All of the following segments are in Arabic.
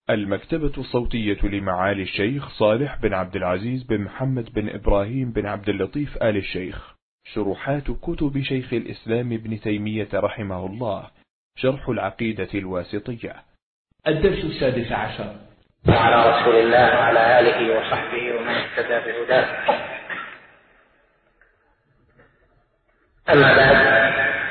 المكتبة الصوتية لمعالي الشيخ صالح بن عبد العزيز بن محمد بن إبراهيم بن عبد اللطيف آل الشيخ. شروحات كتب شيخ الإسلام ابن تيمية رحمه الله. شرح العقيدة الواسطية. الدرس 16. وعلى رسول الله وعلى آله وصحبه ومن اهتدى بهداه. أما بعد،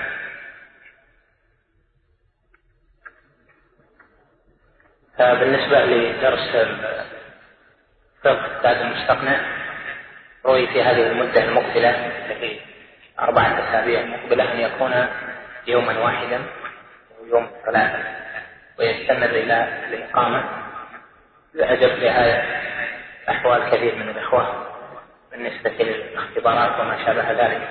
بالنسبة لدرس فقه التاج المستقنع، رؤي في هذه المدة المقبلة التي 4 أسابيع مقبلة أن يكون يوما واحدا ويوم 3، ويستمر إلى الإقامة، لأجل لها أحوال كثير من الإخوة بالنسبة للاختبارات وما شابه ذلك.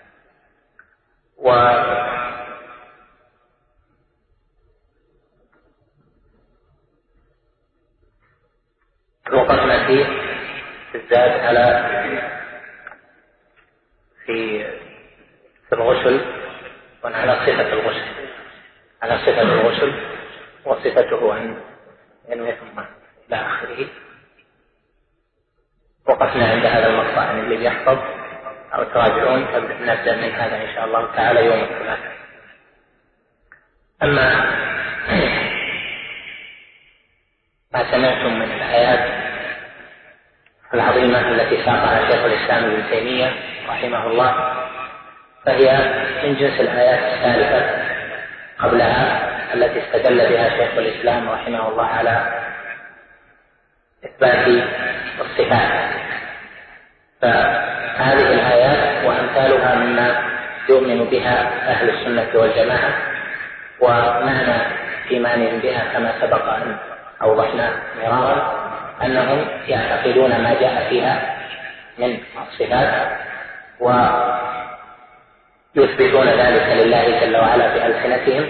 وقفنا فيه بالذات في الغسل، وعلى صفة الغسل، على صفة الغسل وصفته أن ينوي ثم إلى آخره. وقفنا عند هذا المقطع، اللي بيحفظ أو تراجعون فنبدأ من هذا إن شاء الله تعالى يوم الثلاثاء. أما ما سمعتم من الآيات العظيمة التي ساقها شيخ الإسلام ابن تيمية رحمه الله، فهي من جنس الآيات السالفة قبلها التي استدل بها شيخ الإسلام رحمه الله على إثبات الصفات. فهذه الآيات وأمثالها مما يؤمن بها أهل السنة والجماعة، ومعنى إيمانهم بها كما سبق أن أوضحنا مرارا أنهم يعتقدون ما جاء فيها من الصفات ويثبتون ذلك لله جل وعلا بألسنتهم،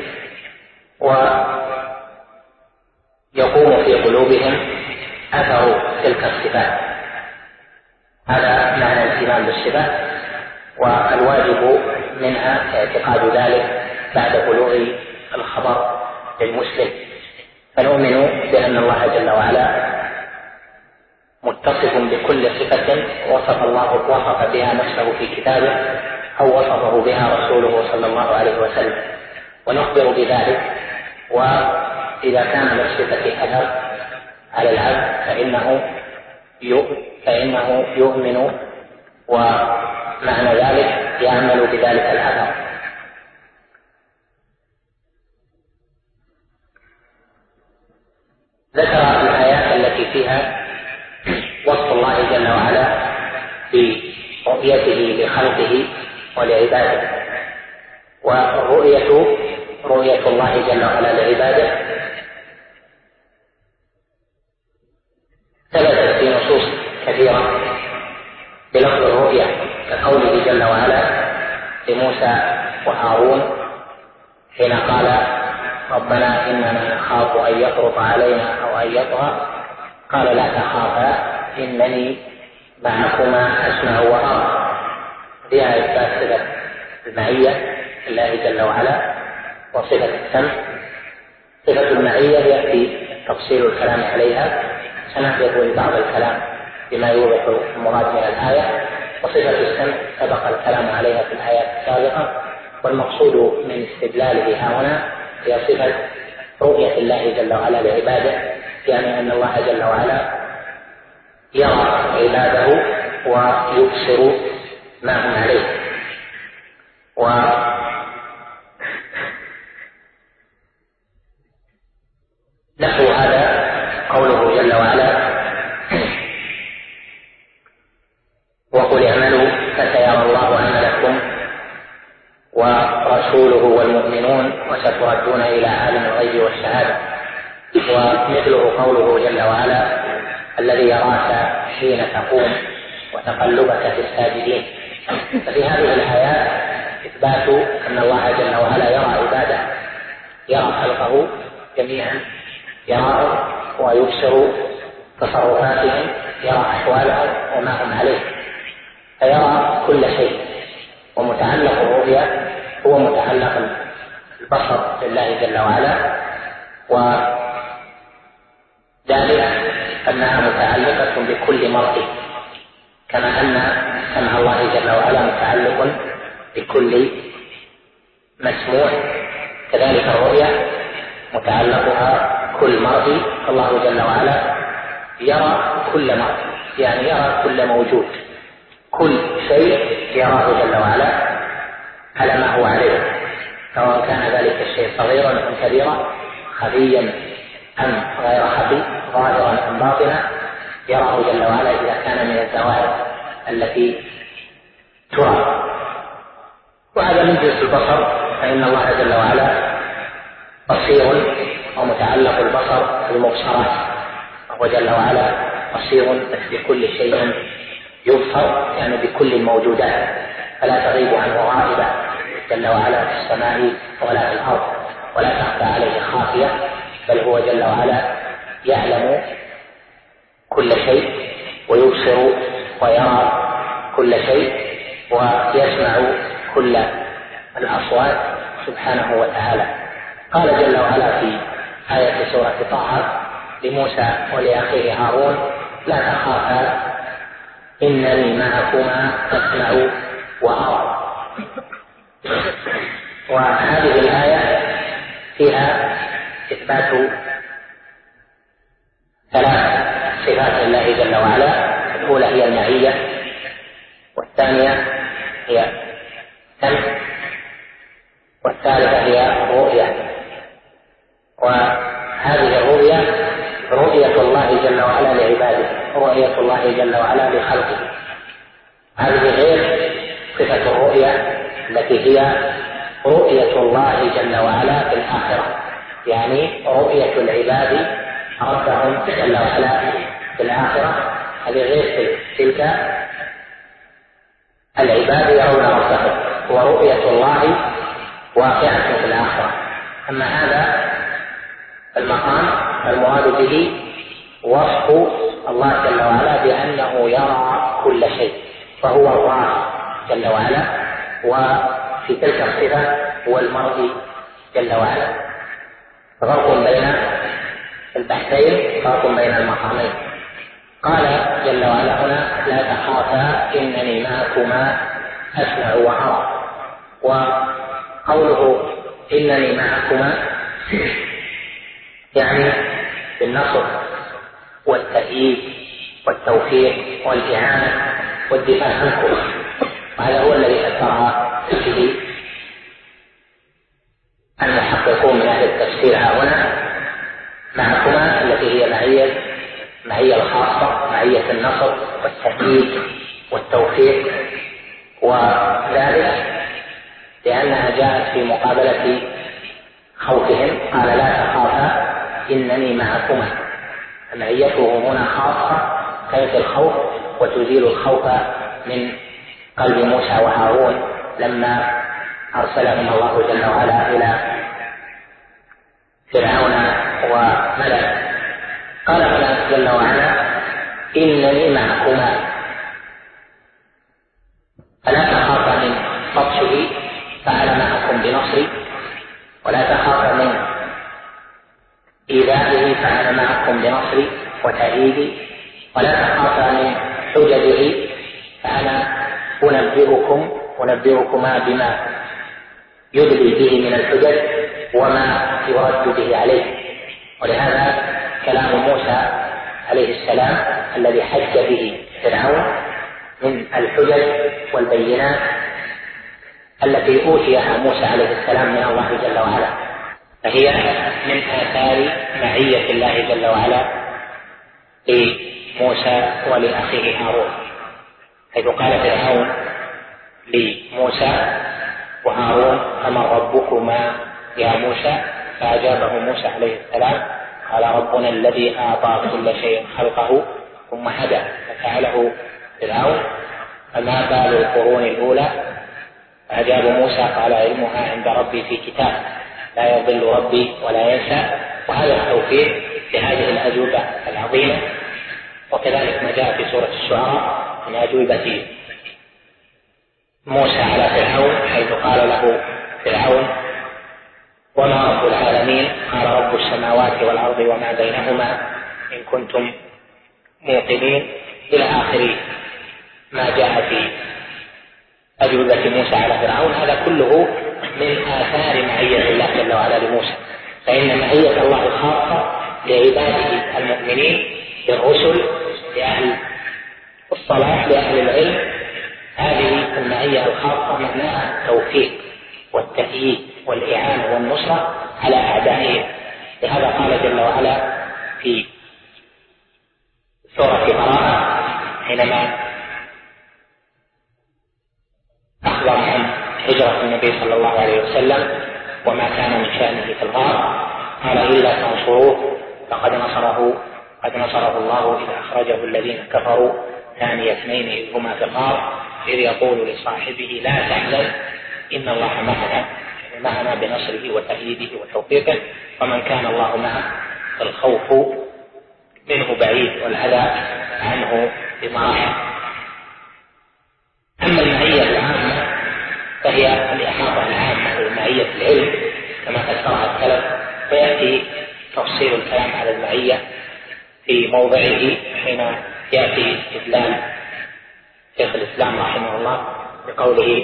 ويقوم في قلوبهم أثر تلك الصفات. هذا معنى الإيمان بالصفات، والواجب منها اعتقاد ذلك بعد بلوغ الخبر للمسلم. فنؤمن بأن الله جل وعلا متصف بكل صفة وصف بها نفسه في كتابه أو وصفه بها رسوله صلى الله عليه وسلم، ونخبر بذلك. وإذا كان للصفة أثر على العبد فإنه يؤمن، ومعنى ذلك يعمل بذلك الأثر. ذكر الآيات التي فيها وصف الله جل وعلا برؤيته لخلقه ولعباده، ورؤية الله جل وعلا لعباده ثبتت في نصوص كثيرة بلفظ الرؤية، كقوله جل وعلا لموسى وهارون حين قال ربنا إننا نخاف أن يفرط علينا أو أن يطغى، قال لا تخافا إنني معكما أسمع وأرى. فيها إثبات صفة المعية لله جل وعلا وصفة السمع. صفة المعية يأتي تفصيل الكلام عليها، سنحذف بعض الكلام بما يوضح المراد من الآية. وصفة السمع سبق الكلام عليها في الآيات السابقة، والمقصود من استدلاله هنا هي صفة رؤية الله جل وعلا لعباده، يعني أن الله جل وعلا يرى عباده ويبصر ما هم عليه. ونحو هذا قوله جل وعلا وقل اعملوا فسيرى الله عملكم ورسوله والمؤمنون وستردون إلى عالم الغيب والشهادة. ومثله قوله جل وعلا الذي يراك حين تقوم وتقلبك في الساجدين. ففي هذه الآيات إثبات أن الله جل وعلا يرى عباده، يرى خلقه جميعا، يرى ويبصر تصرفاتهم، يرى أحوالهم وما هم عليه، فيرى كل شيء. ومتعلق الرؤيا هو متعلق البصر لله جل وعلا، أنها متعلقة بكل مرء، كما أن سمع الله جل وعلا متعلق بكل مسموع، كذلك الرؤيا متعلقها كل مرء. الله جل وعلا يرى كل مرء، يعني يرى كل موجود، كل شيء يراه جل وعلا على ما هو عليه، سواء كان ذلك الشيء صغيرا أم كبيرا، خفيا أم غير خفي، ظاهرا أم باطنا، يراه جل وعلا إذا كان من الزواهر التي ترى. وهذا من جنس البصر، فإن الله جل وعلا بصير ومتعلق البصر بالمبصرات، وهو جل وعلا بصير بكل شيء يبصر، يعني بكل الموجودات، فلا تغيب عنه غائبة جل وعلا في السماء ولا في الأرض، ولا تخفى عليه خافية، بل هو جل وعلا يعلم كل شيء ويبصر ويرى كل شيء ويسمع كل الأصوات سبحانه وتعالى. قال جل وعلا في آية سورة طه لموسى ولأخيه هارون: لا تخافا إنني معكما أسمع وأرى. وهذه الآية فيها إثبات ثلاث صفات لله جل وعلا: الأولى هي المعية، والثانية هي السمع، والثالثة هي الرؤية. وهذه الرؤية رؤية الله جل وعلا لعباده، رؤية الله جل وعلا لخلقه. هذه غير صفة الرؤية التي هي رؤية الله جل وعلا في الآخرة، يعني رؤية العباد ربهم جل وعلا في الآخرة. هذه غير تلك العباد يرون ربهم، ورؤية الله واقعة في الآخرة. أما هذا المقام المراد به وصف الله جل وعلا بأنه يرى كل شيء، فهو الله جل وعلا، وفي تلك الصفة هو المرء جل وعلا. فرق بين البحثين، فرق بين المقامين. قال جل وعلا هنا: لا تخافا إنني معكما أسمع وأرى. وقوله إنني معكما يعني بالنصر والتأييد والتوفيق والإعانة والدفاع عنكم، وهذا هو الذي ذكرها به المحققون من أهل التفسير هنا. معكما التي هي معية الخاصة، معية النصر والتأييد والتوفيق، وذلك لأنها جاءت في مقابلة خوفهم. قال: لا تخافا إنني معكما. معيته هنا خاصة تنفي الخوف وتزيل الخوف من قلب موسى وهارون لما أرسلهم الله جل وعلا إلى فرعون وملئه. قال هنا جل وعلا: إنني معكما. فلا تخافا من بطشه فأنا معكم بنصري، ولا تخافا من إيذائه فأنا معكم بنصري وتأييدي، ولا تخافا من حججه فأنا أنبئكما بما يدلي به من الحجج وما يرد به عليه. ولهذا كلام موسى عليه السلام الذي حج به فرعون من الحجج والبينات التي أوتيها موسى عليه السلام من الله جل وعلا، فهي من آثار معية الله جل وعلا لموسى ولأخيه هارون، حيث قال فرعون لموسى وهارون: فمن ربكما يا موسى؟ فأجابه موسى عليه السلام: قال: ربنا الذي أعطى كل شيء خلقه ثم هدى. فسأله فرعون: فما بال القرون الأولى؟ فأجاب موسى: قال: علمها عند ربي في كتاب لا يضل ربي ولا ينسى. وهذا التوفيق لهذه الأجوبة العظيمة. وكذلك ما جاء في سورة الشعراء من أجوبة موسى على فرعون، حيث قال له فرعون: وما رب العالمين؟ قال: رب السماوات والأرض وما بينهما إن كنتم موقنين إلى آخر ما جاء في أجوبة موسى على فرعون. هذا كله من آثار معية الله جل وعلا لموسى. فإن معية الله الخاصة لعباده المؤمنين، للرسل، لأهل الصلاح، لأهل العلم، هذه المعية الخاصة معناها التوفيق والتأييد والإعانة والنصرة على أعدائهم. لهذا قال جل وعلا في سورة براءة حينما أخبر عن هجرة النبي صلى الله عليه وسلم وما كان من شأنه في الغار، قال إلا تنصروه قد نصره الله إذ أخرجه الذين كفروا ثاني اثنين إذ هما في الغار إذ يقول لصاحبه لا تحزن إن الله معنا بنصره وتأييده وتوفيقه، ومن كان الله معه فالخوف منه بعيد والأذى عنه بمراحل. أما المعية العامة فهي الإحاطة العامة لمعية العلم كما فسرها السلف، ويأتي تفصيل الكلام على المعية في موضعه حين يأتي استدلال شيخ الإسلام رحمه الله بقوله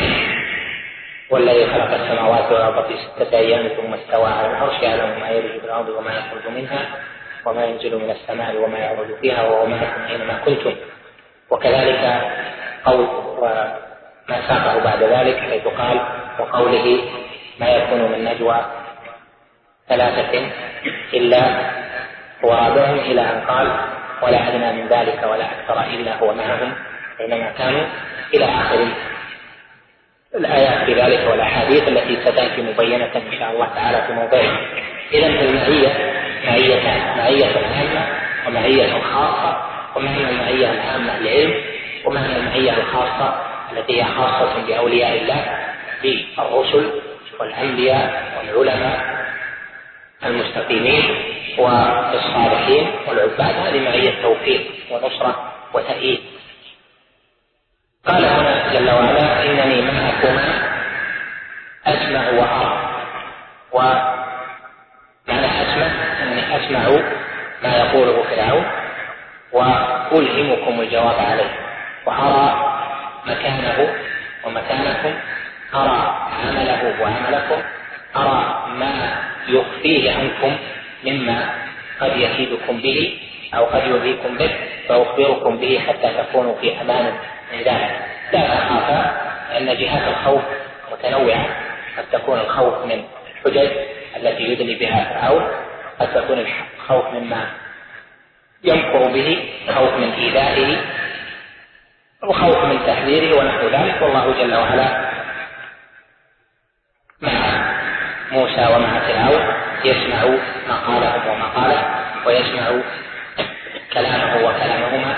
والذي خلق السماوات والأرض في 6 أيام ثم استوى على العرش يعلم ما يلج في الأرض وما يخرج منها وما ينزل من السماء وما يعرج فيها وهو معكم أينما كنتم. وكذلك قول وما ساقه بعد ذلك حيث قال وقوله ما يكون من نجوى 3 إلا هو رابعهم إلى أن قال ولا أدنى من ذلك ولا أكثر إلا هو معهم أينما كانوا إلى آخر الآيات في ذلك والأحاديث التي ستأتي مبينة إن شاء الله تعالى في موضعها. إذن المعية معية عامة ومعية خاصة، ومعنى المعية العامة العلم، ومعنى المعية الخاصة التي هي خاصة بأولياء الله بالرسل والأنبياء والعلماء المستقيمين والصالحين والعباد. هذه معية توفيق ونصرة وتأييد. قال هنا جل وعلا إنني معكما أسمع وأرى. ومعنى أسمع أنني أسمع ما يقوله فرعون وألهمكم الجواب عليه، وأرى مكانه ومكانكم، أرى عمله وعملكم، أرى ما يخفيه عنكم مما قد يكيدكم به أو قد يؤذيكم به، فأخبركم به حتى تكونوا في أمان من ذلك. لا تخافا أن جهات الخوف متنوعة، قد تكون الخوف من الحجج التي يدلي بها فرعون، قد تكون الخوف مما يمكر به، خوف من إيذائه، وخوف من تحذيره ونحو ذلك. والله جل وعلا مع موسى ومع فرعون يسمع مقالهم ومقاله، ويسمع كلامه وكلامهما،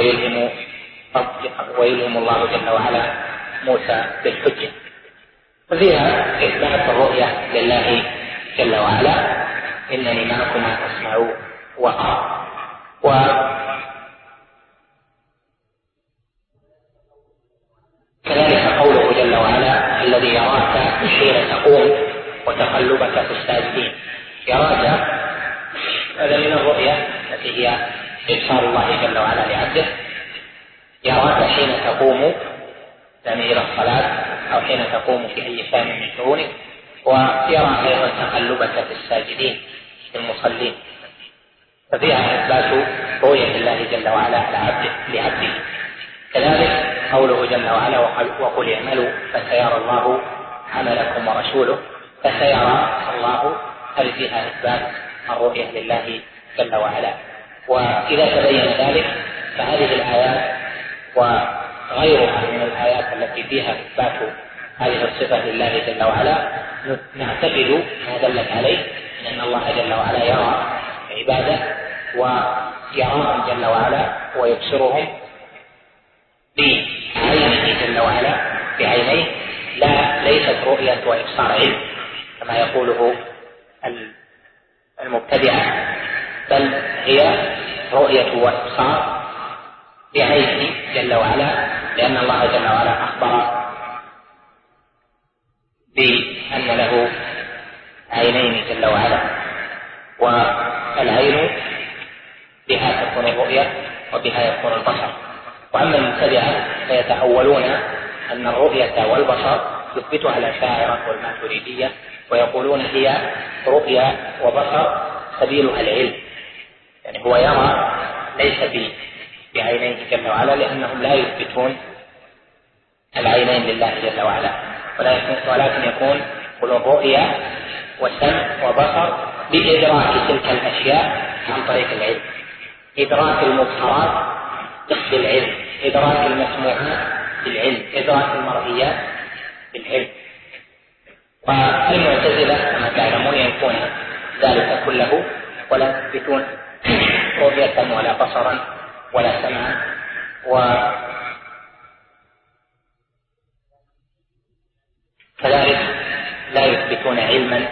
ويلهم الله جل وعلا موسى بالحجة. وفيها إثبات الرؤية لله جل وعلا إنني معكما أسمع وأرى. وكذلك قوله جل وعلا الذي يراك حين تقوم وتقلبك في الساجدين. يراك هذا من الرؤية التي هي إبصار الله جل وعلا لعبده. يراك حين تقوم يعني إلى الصلاة أو حين تقوم في أي شأن من شؤونك، ويرى أيضا تقلبك في الساجدين المصلين. ففيها إثبات رؤية الله جل وعلا لعبده. كذلك قوله جل وعلا وقل اعملوا فسيرى الله عملكم ورسوله. فسيرى الله، هل فيها إثبات الرؤية لله جل وعلا. وإذا تبين ذلك فهذه الآيات وغيرها من الآيات التي فيها إثبات هذه الصفة لله جل وعلا نعتقد ما دلت عليه من أن الله جل وعلا يرى عباده ويراهم جل وعلا ويبصرهم بعينه جل وعلا بعينيه، ليست رؤية وإبصار علم كما يقوله المبتدعة، بل هي رؤية وإبصار بعينه جل وعلا، لأن الله جل وعلا أخبر بأن له عينين جل وعلا، والعين بها تكون الرؤية وبها يكون البصر. وأما المبتدعة فيتأولون أن الرؤية والبصر يثبتها الأشاعرة والماتريدية، ويقولون هي رؤية وبصر سبيلها العلم، يعني هو يرى ليس بعينيه جل وعلا، لأنهم لا يثبتون العينين لله جل وعلا، ولكن يكون الرؤية وسمع وبصر بإدراك تلك الأشياء عن طريق العلم، إدراك المبصرات بالعلم، إدراك المسموعات بالعلم، إدراك المرئيات بالعلم. والمعتزلة كما تعلمون ينفون ذلك كله ولا يثبتون رؤية ولا بصرا ولا سمعا، وكذلك لا يثبتون علما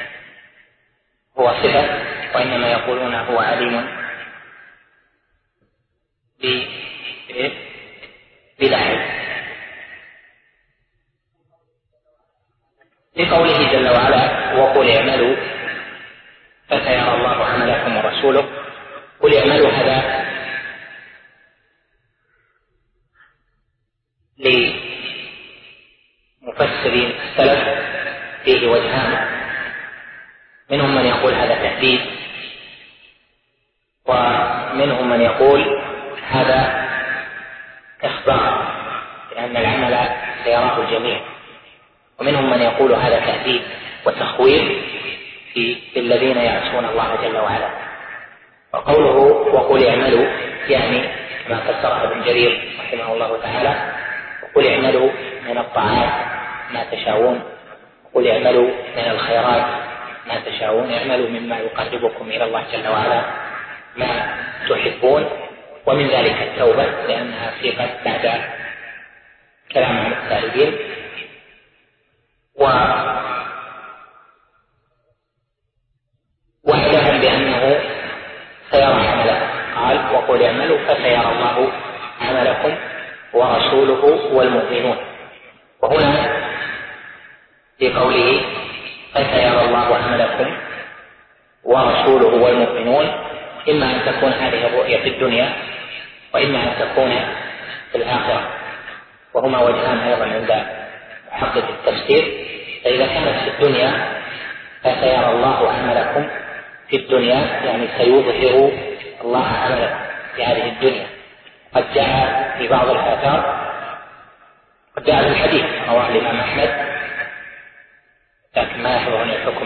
هو صفة، وإنما يقولون هو عليم بلا علم، لقوله جل وعلا وقل اعملوا فسيرى الله عملكم ورسوله. قل اعملوا هذا لمفسرين السلف فيه وجهان، منهم من يقول هذا تهديد، ومنهم من يقول هذا إخبار لأن العمل سيراه الجميع، ومنهم من يقول هذا تهديد وتخويف في الذين يعصون الله جل وعلا. وقوله وقل اعملوا يعني كما فسرها ابن جرير رحمه الله تعالى وقل اعملوا من الطاعات ما تشاءون، وقل اعملوا من الخيرات ما تشاءون، اعملوا مما يقربكم إلى الله جل وعلا ما تحبون، ومن ذلك التوبة لأنها صيغت بعد كلام عن التائبين. وعدهم بأنه سيرى عملكم، قال وقل اعملوا فسيرى الله عملكم ورسوله والمؤمنون. وهنا في قوله فسيرى الله عملكم ورسوله والمؤمنون إما أن تكون هذه الرؤية في الدنيا وإما أن تكون في الآخرة، وهما وجهان أيضا عند محقق التفسير. فإذا كانت في الدنيا فسيرى الله عملكم في الدنيا يعني سيظهر الله عملكم في هذه الدنيا. قد جاء في بعض الآثار، قد جاء في الحديث رواه الإمام أحمد لكن ما يحضرني الحكم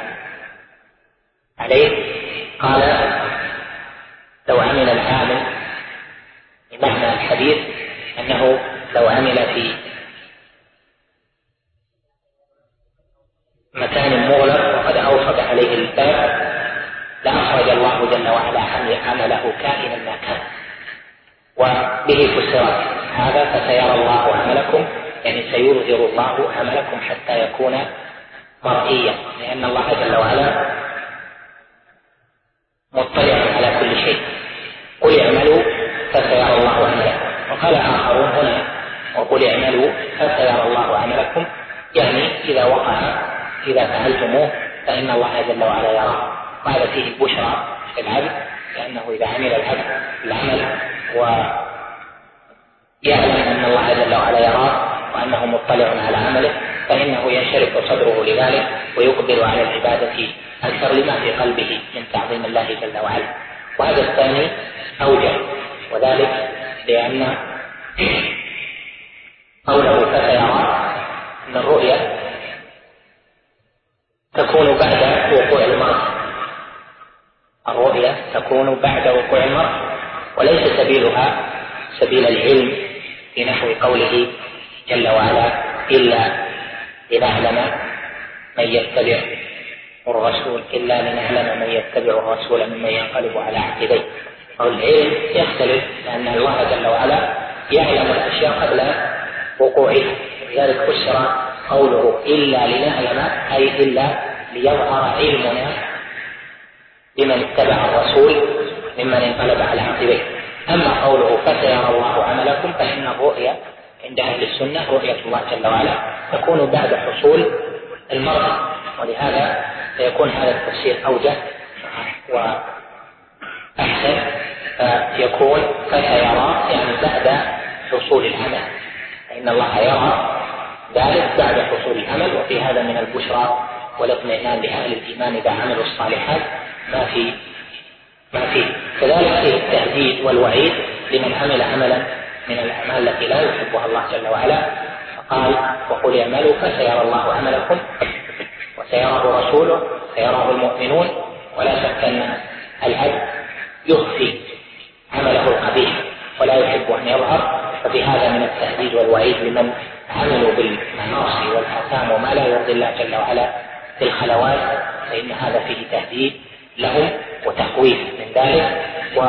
عليه، قال لو عمل العامل بمعنى الحديث أنه لو عمل في مكان مغلق وقد أوصد عليه الباب لأخرج الله جل وعلا عمله كائنا ما كان. وبه فسر هذا فسيرى الله عملكم يعني سيظهر الله عملكم حتى يكون مرئيا، لأن الله جل وعلا مطلع على كل شيء. قل اعملوا فسيرى الله عملكم. وقال آخرون هنا وقل اعملوا فسيرى الله عملكم يعني إذا وقع إذا فعلتموه فإن الله جل وعلا يراه. وهذا فيه البشرى للعبد، لأنه إذا عمل العبد العمل ويعلم أن الله جل وعلا يراه وأنه مطلع على عمله فإنه ينشرح صدره لذلك ويقبل على العبادة أكثر لما في قلبه من تعظيم الله جل وعلا. وهذا الثاني أوجه، وذلك لأن قوله فسيرى أن الرؤيا تكون بعد وقوع المرء، الرؤيا تكون بعد وقوع المرء وليس سبيلها سبيل العلم في نحو قوله جل وعلا إلا لنعلم من يتبع الرسول إلا لنعلم من يتبع الرسول ممن ينقلب على عقبيه. والعلم يختلف لأن الله جل وعلا يعلم الأشياء قبل وقوعها، ولذلك فسر قوله إلا لنعلم أي إلا ليظهر علمنا بمن اتبع الرسول ممن انقلب على عقبيه. أما قوله فسيرى الله عملكم فإن الرؤيا عند أهل السنة رؤية الله جل وعلا تكون بعد حصول المرء، ولهذا سيكون هذا التفسير أوجه وأحسن فيكون فسيرى يعني بعد حصول العمل، فإن الله يرى ذلك بعد حصول العمل. وفي هذا من البشرى والاطمئنان لأهل الإيمان إذا عملوا الصالحات ما فيه. كذلك فيه التهديد والوعيد لمن عمل عملا من الأعمال التي لا يحبها الله جل وعلا، فقال وقل اعملوا فسيرى الله عملكم وسيراه رسوله سيراه المؤمنون. ولا شك أن العبد يخفي عمله القبيح ولا يحب أن يظهر، ففي هذا من التهديد والوعيد لمن عملوا بالمعاصي والآثام وما لا يرضي الله جل وعلا في الخلوات، فإن هذا فيه تهديد لهم وتخويف من ذلك.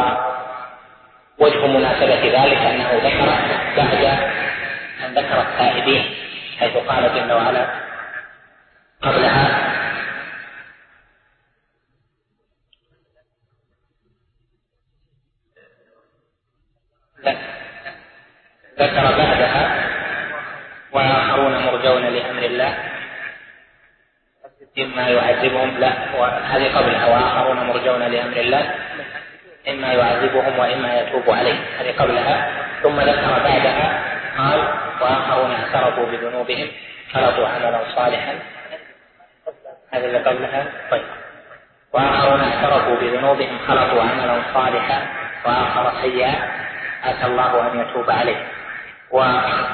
ووجه مناسبة ذلك أنه ذكر بعد أن ذكر التائبين، حيث قال جل وعلا قبلها ذكر بعدها وآخرون مرجون لأمر الله إما يعذبهم، لا هذه قبلها وآخرون مرجون لأمر الله إما يعذبهم وإما يتوب عليه، هذه قبلها. ثم ذكر بعدها قال وآخرون اعترفوا بذنوبهم خلطوا عملا صالحا، هذه اللي قبلها. طيب وآخرون اعترفوا بذنوبهم خلطوا عملا صالحا وآخر سيئا عسى الله أن يتوب عليه. وقال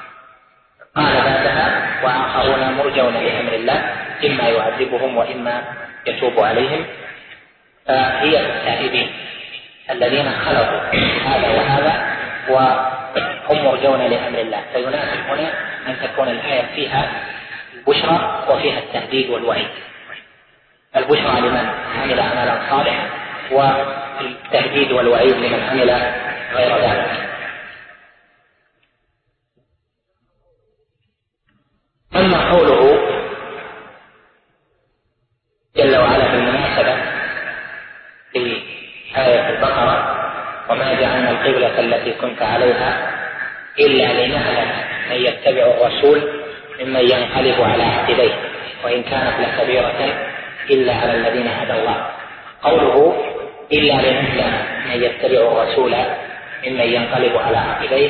بعدها وآخرون مرجون لأمر الله إما يعذبهم وإما يتوب عليهم، فهي التائبين الذين خلطوا هذا وهذا وهم مرجون لأمر الله. فيناسب هنا أن تكون الآية فيها البشرى وفيها التهديد والوعيد، البشرى لمن عمل عملا صالحا والتهديد والوعيد لمن عمل غير ذلك. أما قوله جل وعلا بالمناسبة في آية البقرة وما جعلنا القبلة التي كنت عليها إلا لنعلم من يتبع الرسول ممن ينقلب على عقبيه وإن كانت لكبيرة إلا على الذين هدى الله. قوله إلا لنعلم من يتبع الرسول ممن ينقلب على عقبيه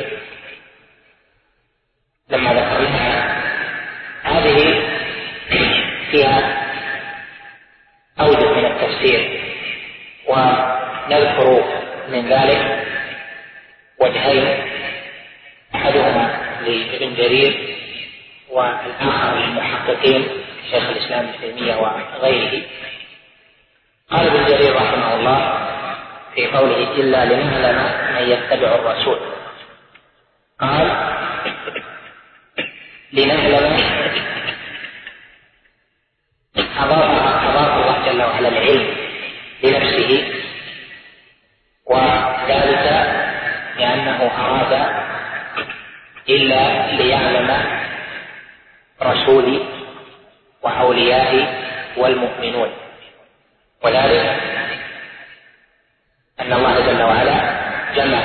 لما ذكرناها هذه فيها أوجه من التفسير، ونذكر من ذلك وجهين، أحدهما لابن جرير والآخر للمحققين شيخ الإسلام ابن تيمية وغيره. قال ابن جرير رحمه الله في قوله إلا لنعلم من يتبع الرسول، قال لنعلم أضاف الله جل وعلا العلم لنفسه، وذلك لأنه أراد إلا ليعلم رسولي وأوليائي والمؤمنون، وذلك أن الله جل وعلا جمع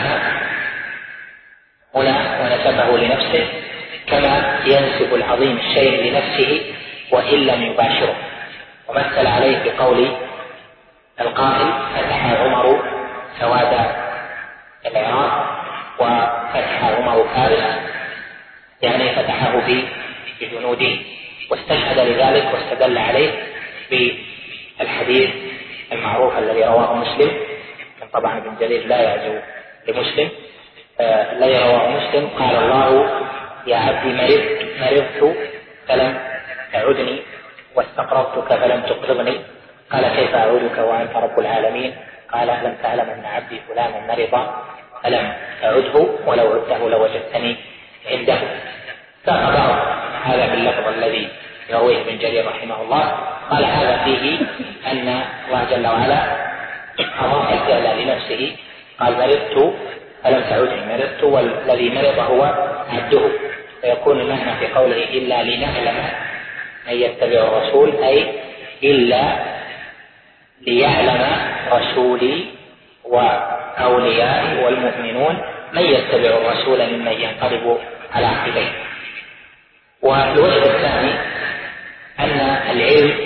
هنا ونسبه لنفسه كما ينسب العظيم الشيء لنفسه وإن لم يباشره، ومثل عليه بقول القائل فتح عمر سواد العراق وفتح عمر فارس، يعني فتحه بجنوده، واستشهد لذلك واستدل عليه بالحديث المعروف الذي رواه مسلم. طبعا ابن جرير لا يعزو لمسلم، الذي رواه مسلم قال الله يا عبدي مرضت فلم تعدني واستقرضتك فلم تقرضني، قال كيف أعودك وأنت رب العالمين؟ قال ألم تعلم أن عبدي فلانا مرض فلم أعده ولو عدته لوجدتني عنده. فأخبر هذا باللفظ الذي يرويه ابن جرير رحمه الله، قال هذا فيه أن الله جل وعلا أضاف الفعل لنفسه، قال مرضت فلم تعدني، مرضت والذي مرض هو عبده، فيكون المعنى في قوله إلا لنعلم من يتبع الرسول أي إلا ليعلم رسولي وأوليائي والمؤمنون من يتبع الرسول ممن ينقلب على عقبيه. والوجه الثاني أن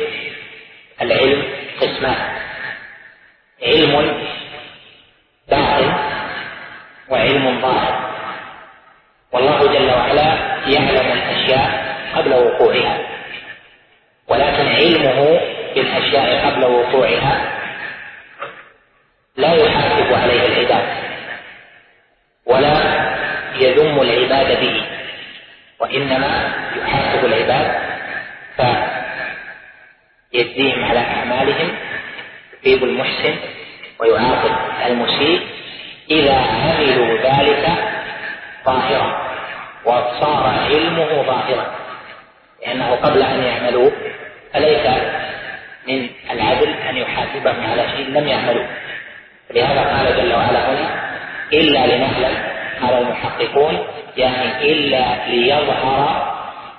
العلم قسمان، علم بعد وعلم ظاهر، والله جل وعلا يعلم الأشياء قبل وقوعها، ولكن علمه بالأشياء قبل وقوعها لا يحاسب عليه العباد ولا يذم العباد به، وإنما يحاسب العباد فيجزيهم على أعمالهم، يثيب المحسن ويعاقب المسيء إذا عملوا ذلك ظاهرا وصار علمه ظاهرا، لأنه قبل أن يعملوا فليس من العدل أن يحاسبهم على شيء لم يعملوا. لهذا قال جل وعلا هنا إلا لنعلم، قال المحققون يعني إلا ليظهر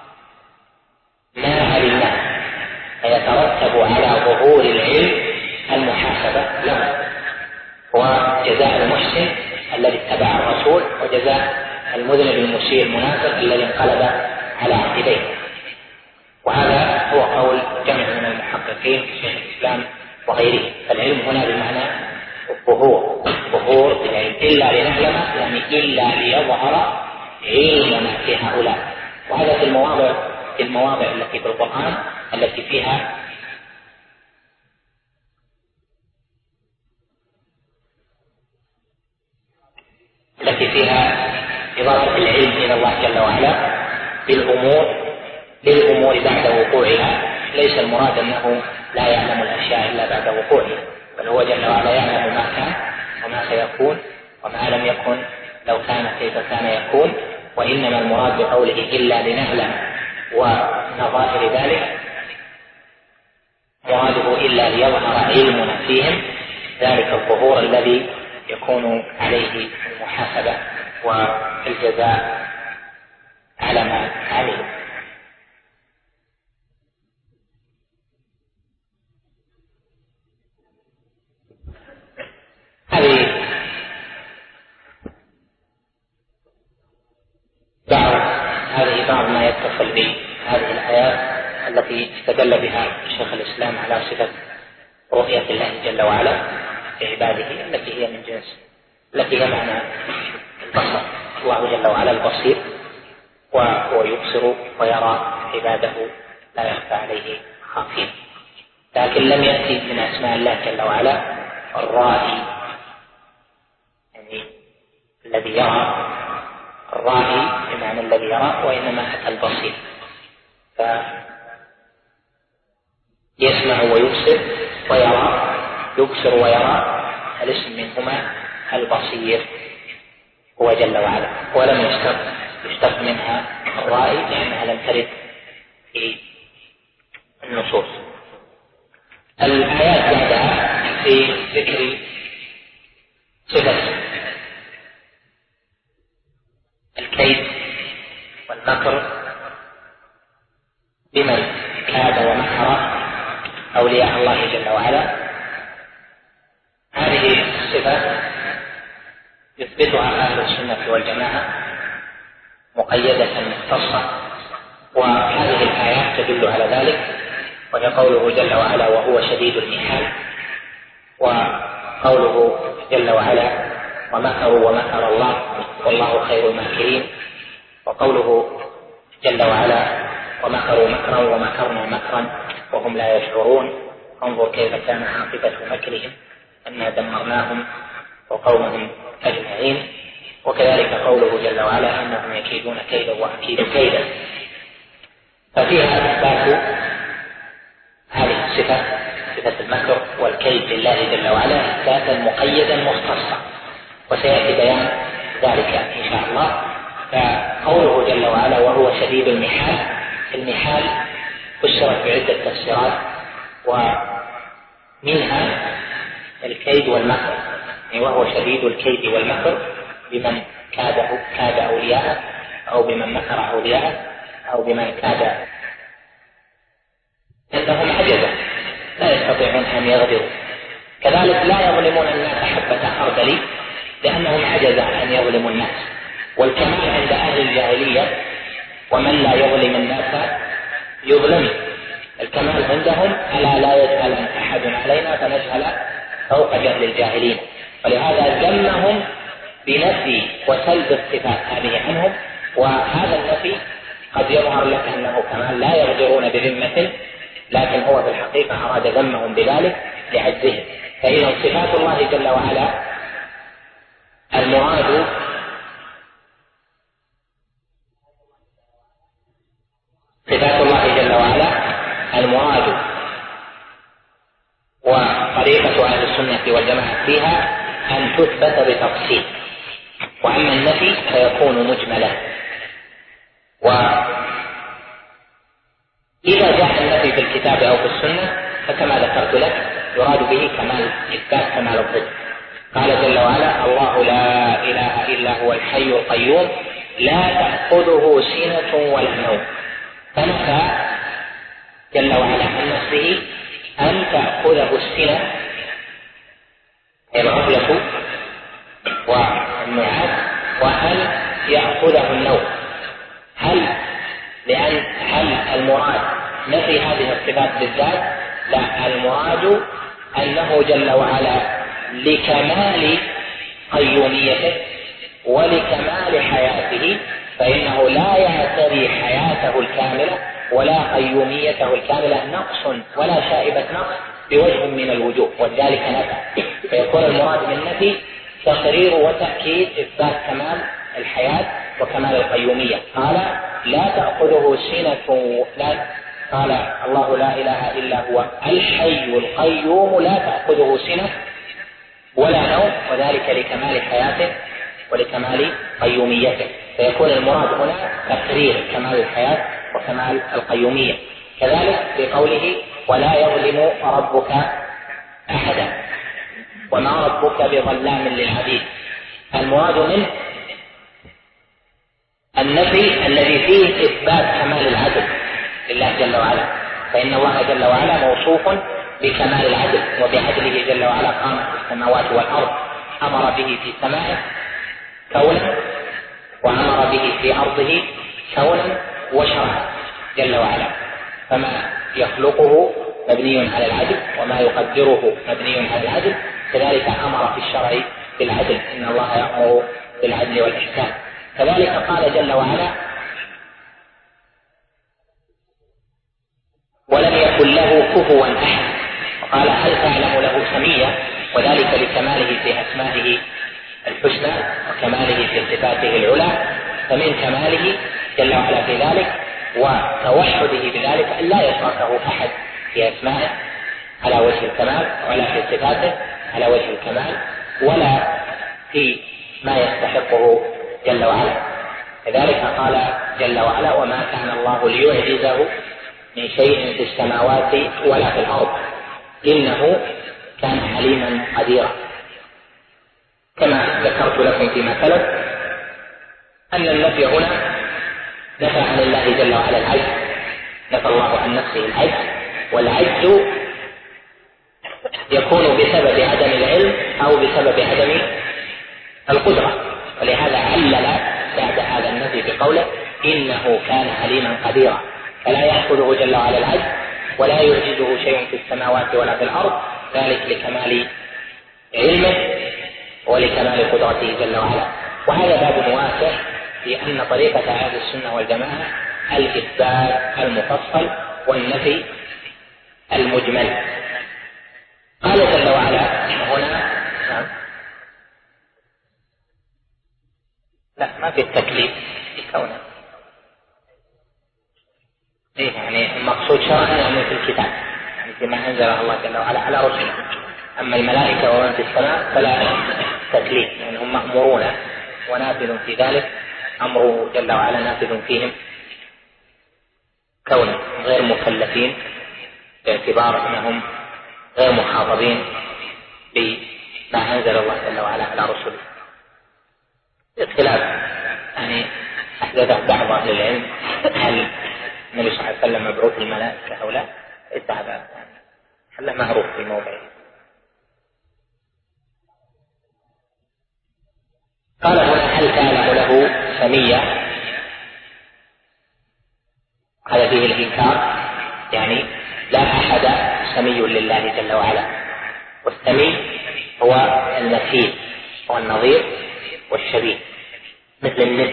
ما علمناه، فيترتب على ظهور العلم المحاسبة له، وجزاء المحسن الذي اتبع الرسول، وجزاء المذنب المسيء المنافق الذي انقلب على عقبيه. وهذا هو قول جمع من المحققين شيخ الإسلام وغيره. فالعلم هنا بمعنى ظهور العلم، إلا لنعلم يعني إلا ليظهر علمنا في هؤلاء. وهذا في المواضع التي في القرآن التي فيها إضافة العلم إلى الله جل وعلا للأمور بعد وقوعها. ليس المراد أنه لا يعلم الأشياء إلا بعد وقوعها، بل هو جل وعلا يعلم ما كان وما سيكون وما لم يكن لو كان كيف كان يكون. وإنما المراد بقوله إلا لنعلم ونظائر ذلك مراده إلا ليظهر علمنا فيهم، ذلك الظهور الذي يكون عليه المحاسبة والجزاء على ما عملوا. هذه بعض ما يتصل بهذه الآيات التي استدل بها شيخ الإسلام على صفة رؤية الله جل وعلا لعباده التي هي من جنس، التي هي معنى البصر. الله جل وعلا البصير، وهو يبصر ويرى عباده لا يخفى عليه خافين. لكن لم يأتي من أسماء الله جل وعلا الرائي، يعني الذي يرى، الرائي بمعنى الذي يرى، وإنما أتى البصير، فيسمع ويبصر ويرى، يبصر ويرى، الاسم منهما البصير هو جل وعلا، ولم يشتق منها الرائي لأنها لم ترد في النصوص. الآيات بعدها في ذكر صفة الكيد والمكر بمن كاد ومكر أولياء الله جل وعلا. هذه الصفة يثبتها أهل السنة والجماعة مقيدة مختصة، وهذه الآيات تدل على ذلك، وهي قوله جل وعلا وهو شديد المحال، وقوله جل وعلا ومكروا ومكر الله والله خير الماكرين، وقوله جل وعلا ومكروا مكرا ومكرنا مكرا وهم لا يشعرون انظر كيف كان عاقبة مكرهم أنا دمرناهم وقومهم أجمعين. وكذلك قوله جل وعلا أنهم يكيدون كيدا وأكيد كيدا. ففيها إثبات هذه الصفة، صفة المكر والكيد لله جل وعلا، إثباتا مقيدا مختصا، وسيأتي بيان ذلك إن شاء الله. فقوله جل وعلا وهو شديد المحال، المحال فسرت بعدة تفسيرات، ومنها الكيد والمكر، وهو شديد الكيد والمكر بمن كاد أولياءه، أو بمن مكر أولياءه، أو بمن كاد أنهم عجزة لا يستطيعون أن يغدروا. كذلك لا يظلمون الناس حبة خردل لأنهم عجز أن يظلموا الناس. والكمال عند أهل الجاهلية ومن لا يظلم الناس يظلم، الكمال عندهم ألا لا يجهل أحد علينا فنجهل فوق جهل الجاهلين. ولهذا ذمهم بنفي وسلب الصفات هذه عنهم، وهذا النفي قد يظهر لك أنه كمال لا يغدرون بذمة، لكن هو في الحقيقة أراد ذمهم بذلك لعجزهم. فإذا صفات الله جل وعلا المراد وطريقة أهل السنة والجماعة فيها أن تثبت بتفصيل، وأما النفي فيكون مجملا. وإذا جاء النفي في الكتاب أو في السنة فكما ذكرت لك يراد به كمال إثبات كمال الضد. قال جل وعلا: الله لا إله إلا هو الحي القيوم لا تأخذه سنة ولا نوم. فنفى جل وعلا عن نفسه أن تأخذه السنة الغفلة والنعاس، وأن يأخذه النوم. هل المراد نفي هذه الصفات بالذات؟ لا، المراد أنه جل وعلا لكمال قيوميته ولكمال حياته، فإنه لا يعتري حياته الكاملة ولا قيوميته الكاملة نقص ولا شائبة نقص بوجه من الوجوه، ولذلك نفى. فيكون المراد بالنفي تقرير وتأكيد إثبات كمال الحياة وكمال القيومية. قال: لا تأخذه سنة، قال الله لا إله إلا هو الحي القيوم لا تأخذه سنة ولا نوم، وذلك لكمال حياته ولكمال قيوميته. فيكون المراد هنا تقرير كمال الحياة وكمال القيومية. كذلك بقوله: ولا يظلم ربك أحدا وما ربك بظلام للعبيد. المراد منه النفي الذي فيه إثبات كمال العدل لله جل وعلا، فإن الله جل وعلا موصوف بكمال العدل وبعدله جل وعلا قامت السماوات والأرض، أمر به في سمائه كونا وأمر به في أرضه كونا وشرعا جل وعلا. فما يخلقه مبني على العدل وما يقدره مبني على العدل، كذلك أمر في الشرع بالعدل، إن الله يأمر بالعدل والإحسان. كذلك قال جل وعلا: ولم يكن له كفوا أحد. وقال: هل تعلم له سميا؟ وذلك لكماله في أسمائه الحسنى وكماله في صفاته العلى. فمن كماله جل وعلا في ذلك وتوحده بذلك أن لا يشركه أحد في أسمائه على وجه الكمال، ولا في صفاته على وجه الكمال، ولا في ما يستحقه جل وعلا. لذلك قال جل وعلا: وما كان الله ليعجزه من شيء في السماوات ولا في الأرض إنه كان حليما قديرا. كما ذكرت لكم فيما سلف أن النفي هنا نفى عن الله جل وعلا العجز، نفى الله عن نفسه العجز، والعجز يكون بسبب عدم العلم أو بسبب عدم القدرة، ولهذا علل بعد هذا النفي بقوله: إنه كان عليما قديرا. فلا يأخذه جل وعلا العجز ولا يعجزه شيء في السماوات ولا في الأرض، ذلك لكمال علمه ولكمال قدرته جل وعلا. وهذا باب واسع في أن طريقة أهل السنة والجماعة الإثبات المفصل والنفي المجمل. قال جل وعلا هنا: لا، ما في التكليف في كونه، يعني المقصود شرعا يعني في الكتاب، يعني فيما أنزله الله جل وعلا على رسله. أما الملائكة ومن في السماء فلا تكليف، يعني هم مأمورون ونافذ في ذلك، أمره جل وعلا نافذ فيهم كونهم غير مكلفين باعتبار أنهم غير مخاطبين بما أنزل الله جل وعلا على رسله. اختلاف يعني أحدثه بعض أهل العلم هل النبي صلى الله عليه وسلم مبعوث الملائكة أو لا، ليس هذا هذا معروف في موضعه. قال هنا: هل كان له سميا؟ هذا فيه الإنكار، يعني لا أحد سمي لله جل وعلا، والسمي هو المثيل والنظير والشبيه مثل الند،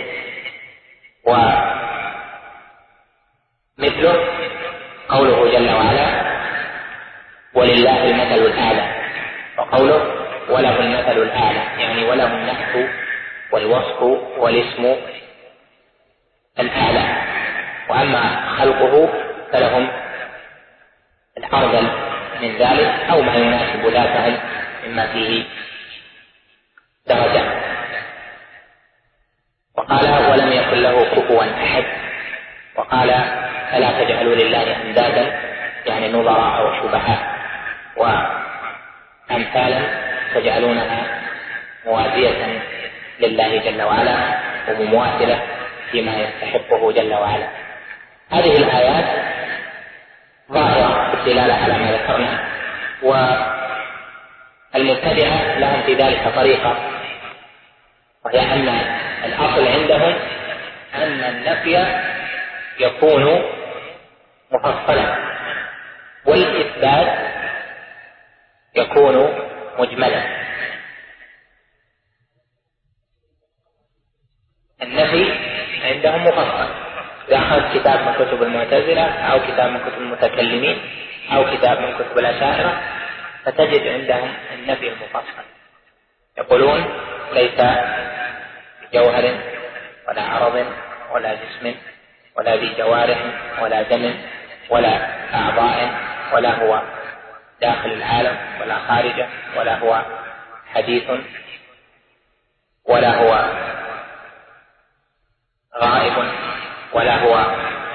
ومثله قوله جل وعلا ولله المثل الأعلى، وقوله وله المثل الأعلى يعني وله النعت والوصف والاسم الأعلى، وأما خلقه فلهم الأرذل من ذلك أو ما يناسب ذاتهم مما فيه درجة. وقال ولم يكن له كفوا أحد، وقال فلا تجعلوا لله أندادا يعني نظراء وشبهاء وأمثالا تجعلونها موازية لله جل وعلا ومماثلة فيما يستحقه جل وعلا. هذه الآيات ظاهرة بالدلالة على ما ذكرنا، والمبتدعة لهم في ذلك طريقة، وهي أن الأصل عندهم أن النفي يكون مفصلا والإثبات يكون مجملا. النفي عندهم مفصل، إذا أخذت كتاب من كتب المعتزلة أو كتاب من كتب المتكلمين أو كتاب من كتب الأشاعرة فتجد عندهم النفي المفصل، يقولون ليس بجوهر ولا عرض ولا جسم ولا ذي جوارح ولا دم ولا أعضاء ولا هو داخل العالم ولا خارجه ولا هو حديث ولا هو غائب ولا هو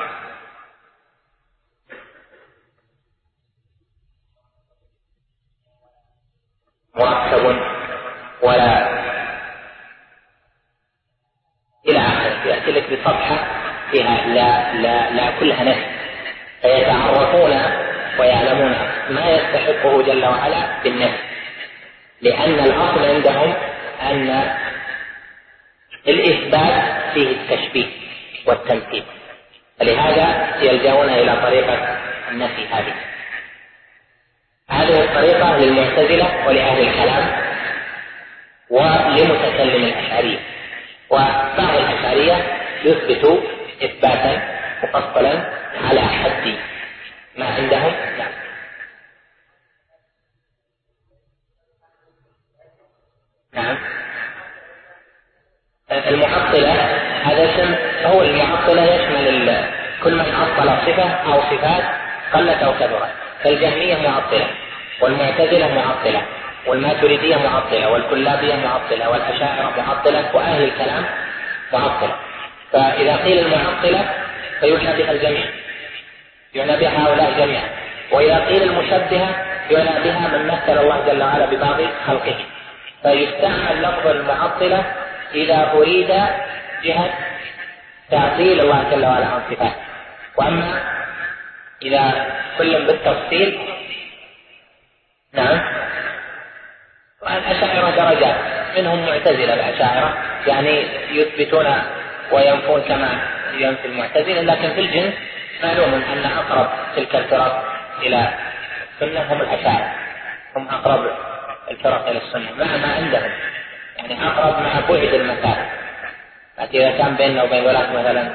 مركب ولا إلى آخره. يأتي لك بصفحة فيها لا كلها نفي، فيتعرفون ويعلمون ما يستحقه جل وعلا بالنفي، لأن الأصل عندهم أن الإثبات فيه التشبيه والتمثيل، فلهذا يلجؤون إلى طريقة النفي هذه الطريقة للمعتزلة ولأهل الكلام ولمتكلم الأشعرية، وبعض الأشعرية يثبت إثباتا مفصلا على حد ما عندهم. نعم. المعطلة هذا اسم، هو المعطلة يشمل كل من عطل صفة أو صفات قلت أو كثرت، فالجهمية معطلة والمعتزلة معطلة والماتريدية معطلة والكلابية معطلة والأشاعرة معطلة وأهل الكلام معطلة. فإذا قيل المعطلة فيعنى بها الجميع، يعنى بها هؤلاء جميعا، وإذا قيل المشبهة يعنى بها من مثل الله جل وعلا ببعض خلقه، فيستعمل لفظ المعطلة إذا أريد جهة تعطيل الله جل وعلا عن صفاته. وأما إذا كل بالتفصيل نعم. والأشاعرة درجات، منهم معتزلة الأشاعرة يعني يثبتون وينفون كما ينفي المعتزلة، لكن في الجنس معلوم أن أقرب تلك الفرق إلى السنة هم الأشاعرة، هم أقرب الفرق إلى السنة مع ما عندهم، يعني أقرب مع بعد المسافة. لكن إذا كان بيننا وبين ولاة مثلا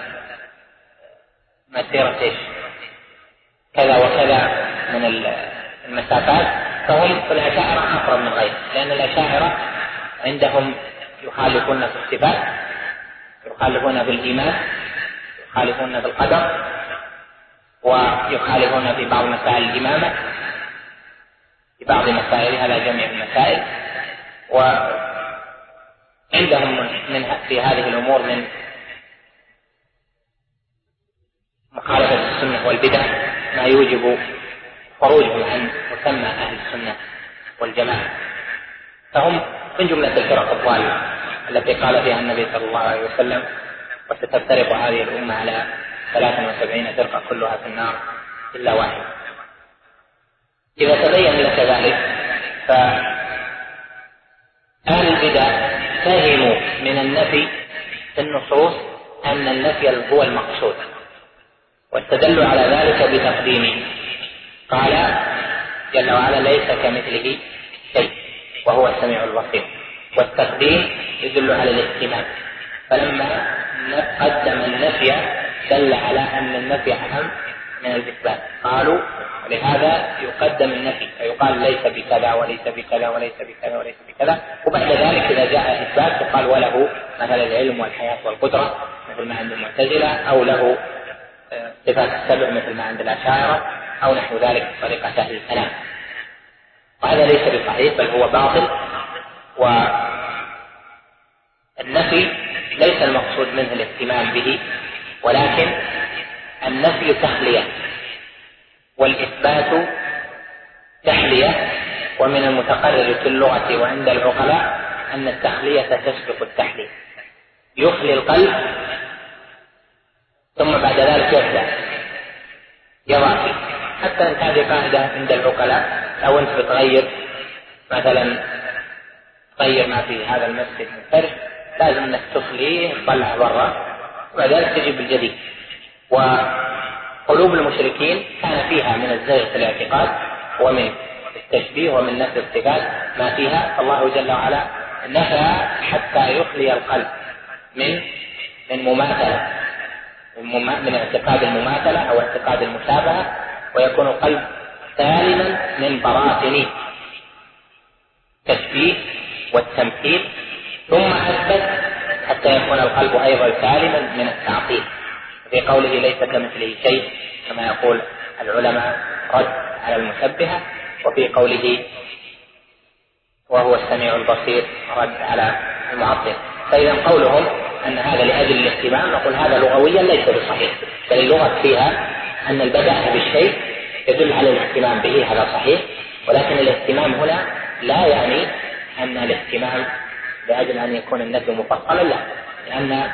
مسيرة كذا وكذا من المسافات فهم في الأشاعرة أقرب من غيره، لأن الأشاعرة عندهم يخالفون في الصفات، يخالفون في الإيمان، يخالفون في القدر، ويخالفون في بعض مسائل الإمامة، في بعض مسائلها لا جميع المسائل، وعندهم من في هذه الأمور من مخالفة السنة والبدع ما يوجب خروجهم عن مسمى أهل السنة والجماعة، فهم من جملة الفرق الضالة التي قال فيها النبي صلى الله عليه وسلم وستفترق هذه الأمة على 73 فرقة كلها في النار إلا واحد. إذا تبين لك ذلك فأهل البدع فهموا من النفي في النصوص أن النفي هو المقصود، واستدلوا على ذلك بتقديمه. قال جل وعلا ليس كمثله شيء وهو السميع البصير، والتقديم يدل على الاهتمام، فلما قدم النفي دل على أن النفي أهم من الإثبات. قالوا لهذا يقدم النفي فيقال ليس بكذا وليس بكذا وليس بكذا وليس بكذا، وبعد ذلك إذا جاء إثبات يقال وله مثل العلم والحياة والقدرة مثل ما عند المعتزلة، أو له صفات السبع مثل ما عند الأشاعرة، أو نحو ذلك طريقة أهل الكلام. وهذا ليس بصحيح بل هو باطل. والنفي ليس المقصود منه الاهتمام به، ولكن النفي تخلية والإثبات تحلية. ومن المتقرر في اللغة وعند العقلاء أن التخلية تسبق التحلية، يخلي القلب ثم بعد ذلك يضع فيه. حتى أن هذه قاعدة عند العقلاء، لو أنت بتغير مثلا تغير ما في هذا المسجد من فرش لازم أنك تخليه تطلع برا وبعد ذلك تجيب الجديد. وقلوب المشركين كان فيها من الزيغ في الاعتقاد ومن التشبيه ومن نفي الصفات ما فيها. الله جل وعلا نفى حتى يخلي القلب من مماثلة، من اعتقاد المماثلة أو اعتقاد المشابهة، ويكون القلب سالما من براثن التشبيه والتمثيل، ثم أثبت حتى يكون القلب أيضا سالما من التعطيل. في قوله ليس كمثله شيء كما يقول العلماء رد على المشبهة، وفي قوله وهو السميع البصير رد على المعطل. فإذا قولهم أن هذا لأجل الاهتمام نقول هذا لغويا ليس بصحيح، بل اللغة فيها أن البدء بالشيء يدل على الاهتمام به، هذا صحيح. ولكن الاهتمام هنا لا يعني أن الاهتمام لأجل أن يكون النفي مفصلا، لا، لأن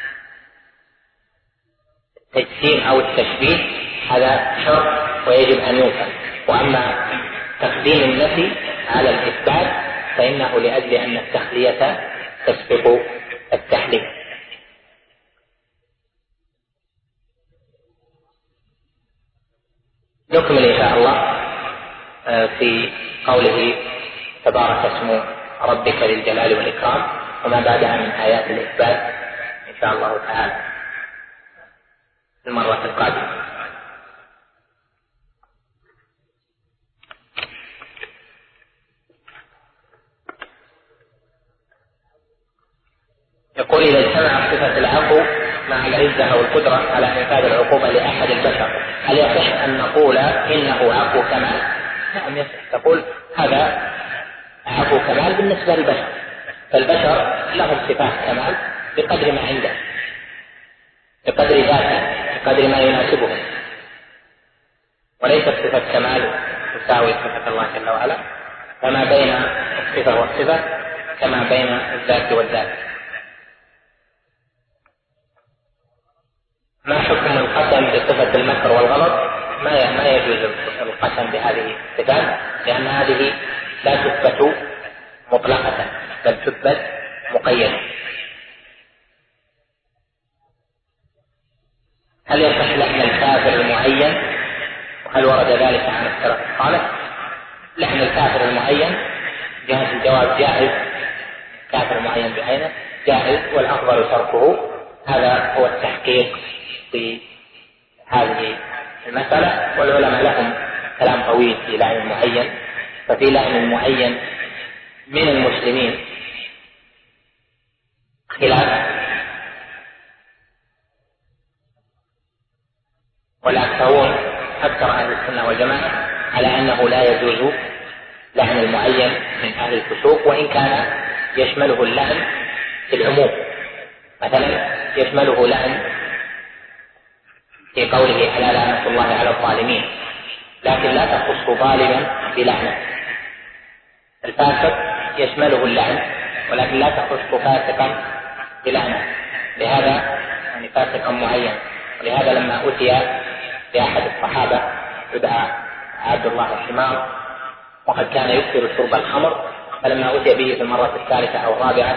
التجسيم أو التشبيه هذا شر ويجب أن ينفى. وأما تقديم النفي على الإثبات فإنه لأجل أن التخلية تسبق التحليل. نكمل إن شاء الله في قوله تبارك اسم ربك ذي الجلال والإكرام وما بعدها من آيات الإثبات إن شاء الله تعالى في المرة القادمة. يقول إذا اجتمعت صفة العفو مع العزة أو القدرة على إنفاذ العقوبة لأحد البشر هل يصح أن نقول إنه عفو كمال؟ نعم يصح، تقول هذا عفو كمال بالنسبة للبشر، فالبشر لهم صفات كمال بقدر ما عنده، بقدر ذاته، بقدر ما يناسبهم، وليست صفة كمال تساوي صفة الله جل وعلا، فما بين الصفة والصفة كما بين الذات والذات. ما حكم القسم بصفة المكر والغضب؟ ما يجوز القسم بهذه الصفات، لأن هذه لا تثبت مطلقة بل تثبت مقيدة. هل يصح لحن الكافر المعين؟ وهل ورد ذلك عن السلف الصالح؟ لحن الكافر المعين جهة الجواب جائز، كافر معين بعينه جائز، والأفضل تركه. هذا هو التحقيق في هذه المسألة، والعلماء لهم كلام طويل في لعن المعين. ففي لعن المعين من المسلمين خلاف، والأكثرون أكثر أهل السنة والجماعة على أنه لا يجوز لعن المعين من أهل الفسوق، وإن كان يشمله اللعن في العموم. مثلا يشمله لعن في قوله ألا لعنة الله على الظالمين، لكن لا تخص ظالما بلعنة. الفاسق يشمله اللعن ولكن لا تخص فاسقا بلعنة، لهذا يعني فاسقا معين. ولهذا لما أتي بأحد الصحابة يدعى عبد الله الحمار وقد كان يكثر شرب الخمر، فلما أتي به في المرة الثالثة أو الرابعة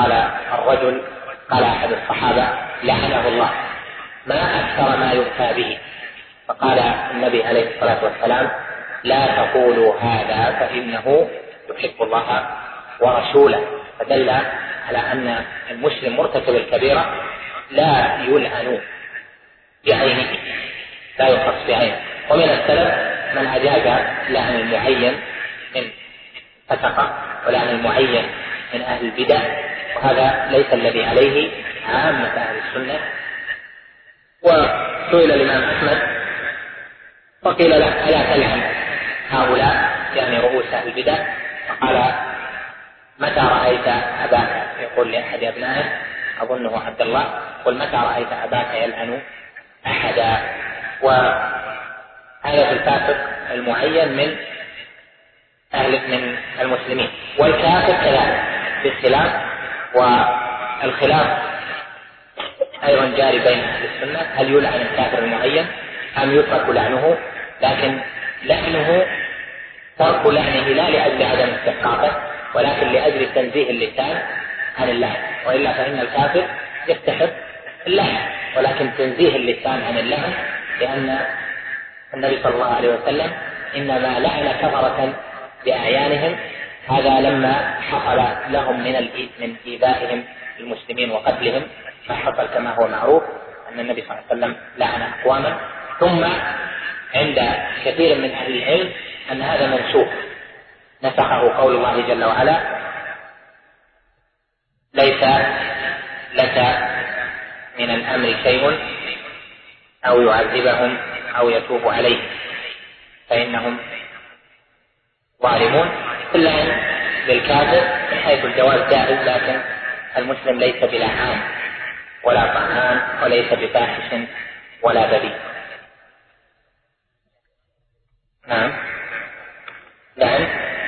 قال أحد الصحابة لعنه الله ما أكثر ما يؤتى به، فقال النبي عليه الصلاة والسلام لا تقولوا هذا فإنه يحب الله ورسوله، فدل على أن المسلم مرتكب الكبيرة لا يلعن بعينه، لا يخص بعينه. ومن السلف من أجاز لعن المعين من فسقة ولعن المعين من أهل البدع، وهذا ليس الذي عليه عامة أهل السنة. وسئل الإمام أحمد وقيل له ألا تلعن هؤلاء يعني رؤوس أهل البدع؟ فقال متى رأيت أباك، يقول لأحد أبنائه أظنه عبد الله، قل متى رأيت أباك يلعن أحدا. وهذا الفاسق المعين من المسلمين. والكافر كذلك بالخلاف، والخلاف أيضا جاري بين أهل السنة، هل يلعن الكافر المعين أم يترك لعنه؟ لكن لعنه ترك لعنه لا لأجل عدم استحقاقه ولكن لأجل تنزيه اللسان عن اللعن، وإلا فإن الكافر يستحق اللعن، ولكن تنزيه اللسان عن اللعن، لأن النبي صلى الله عليه وسلم إنما لعن كفرة بأعيانهم، هذا لما حصل لهم من إيذائهم المسلمين وقتلهم، فحصل كما هو معروف أن النبي صلى الله عليه وسلم لعن أقواما. ثم عند كثير من أهل العلم أن هذا منسوخ، نسخه قول الله جل وعلا ليس لك من الأمر شيء أو يعذبهم أو يتوب عليهم فإنهم ظالمون. اللعن للكافر من حيث الجواز جائز، لكن المسلم ليس بلعان ولا طعان وليس بفاحش ولا بذيء. نعم لعن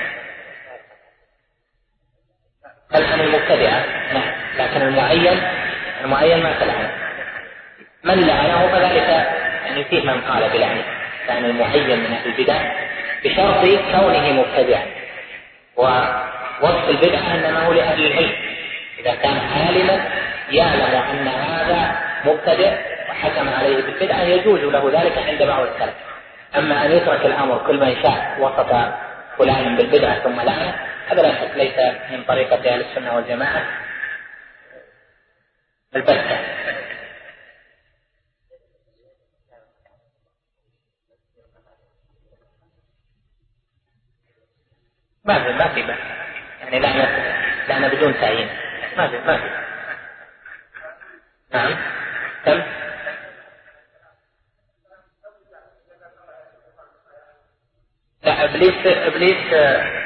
تلعن المبتدعة، نعم، لكن المعين ما تلعن. من لعنه فذلك يعني فيه من قال بلعنه، لأن المعين من أهل البدع بشرط كونه مبتدعا، ووصف البدعة إنما هو لأهل العلم، إذا كان عالما يعلم أن هذا مبتدع وحكم عليه بالبدعة يجوز له ذلك عند بعض السلف. أما أن يترك الأمر كل من شاء وصف فلان بالبدعة ثم لعنه، هذا لا شك ليس من طريقة أهل السنة والجماعة البتة. ما في بس يعني لعنة بدون تعيين، ما في. نعم كم؟ لا إبليس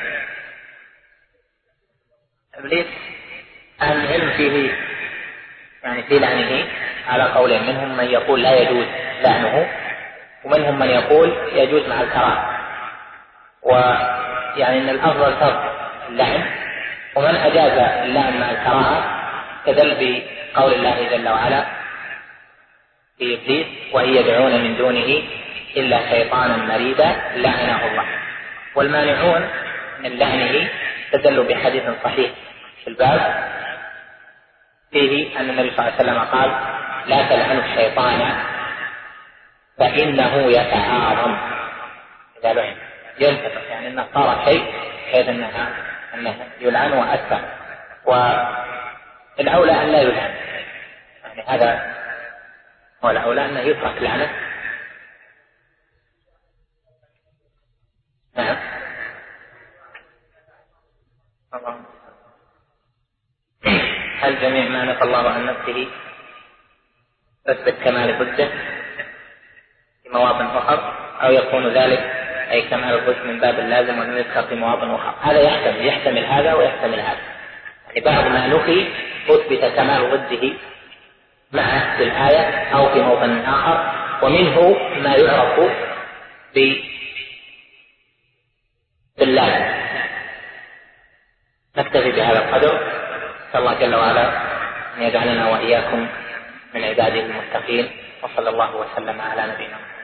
أهل العلم فيه يعني في لعنه على قولين، منهم من يقول لا يجوز لعنه، ومنهم من يقول يجوز مع الكراهة، ويعني أن الأفضل ترك اللعن. ومن أجاز اللعن مع الكراهة كذل بقول الله جل وعلا في إبليس وإن يدعون من دونه إلا شيطانا مريدا لعنه الله. والمانعون من لعنه تدل بحديث صحيح في الباب فيه أن النبي صلى الله عليه وسلم قال لا تلعنوا الشيطان فإنه يتعاظم إذا لعن، ينتفع، يعني أنه صار شيء كيف أنه يلعن وأكثر، والأولى أن لا يلعن، يعني هذا هو الأولى أنه يترك لعنه. نعم هل جميع ما نفى الله عن نفسه تثبت كمال الحجة في مواطن أخرى، أو يكون ذلك أي كمال الحجة من باب اللازم وأن يذكر في مواطن أخرى؟ هذا يحتمل هذا ويحتمل هذا، يعني بعض ما نفي أثبت كمال ضده معه في الآية أو في موطن آخر، ومنه ما يعرف باللازم. نكتفي بهذا القدر، نسأل الله جل وعلا أن يجعلنا وإياكم من عباده المتقين، وصلى الله وسلم على نبينا محمد.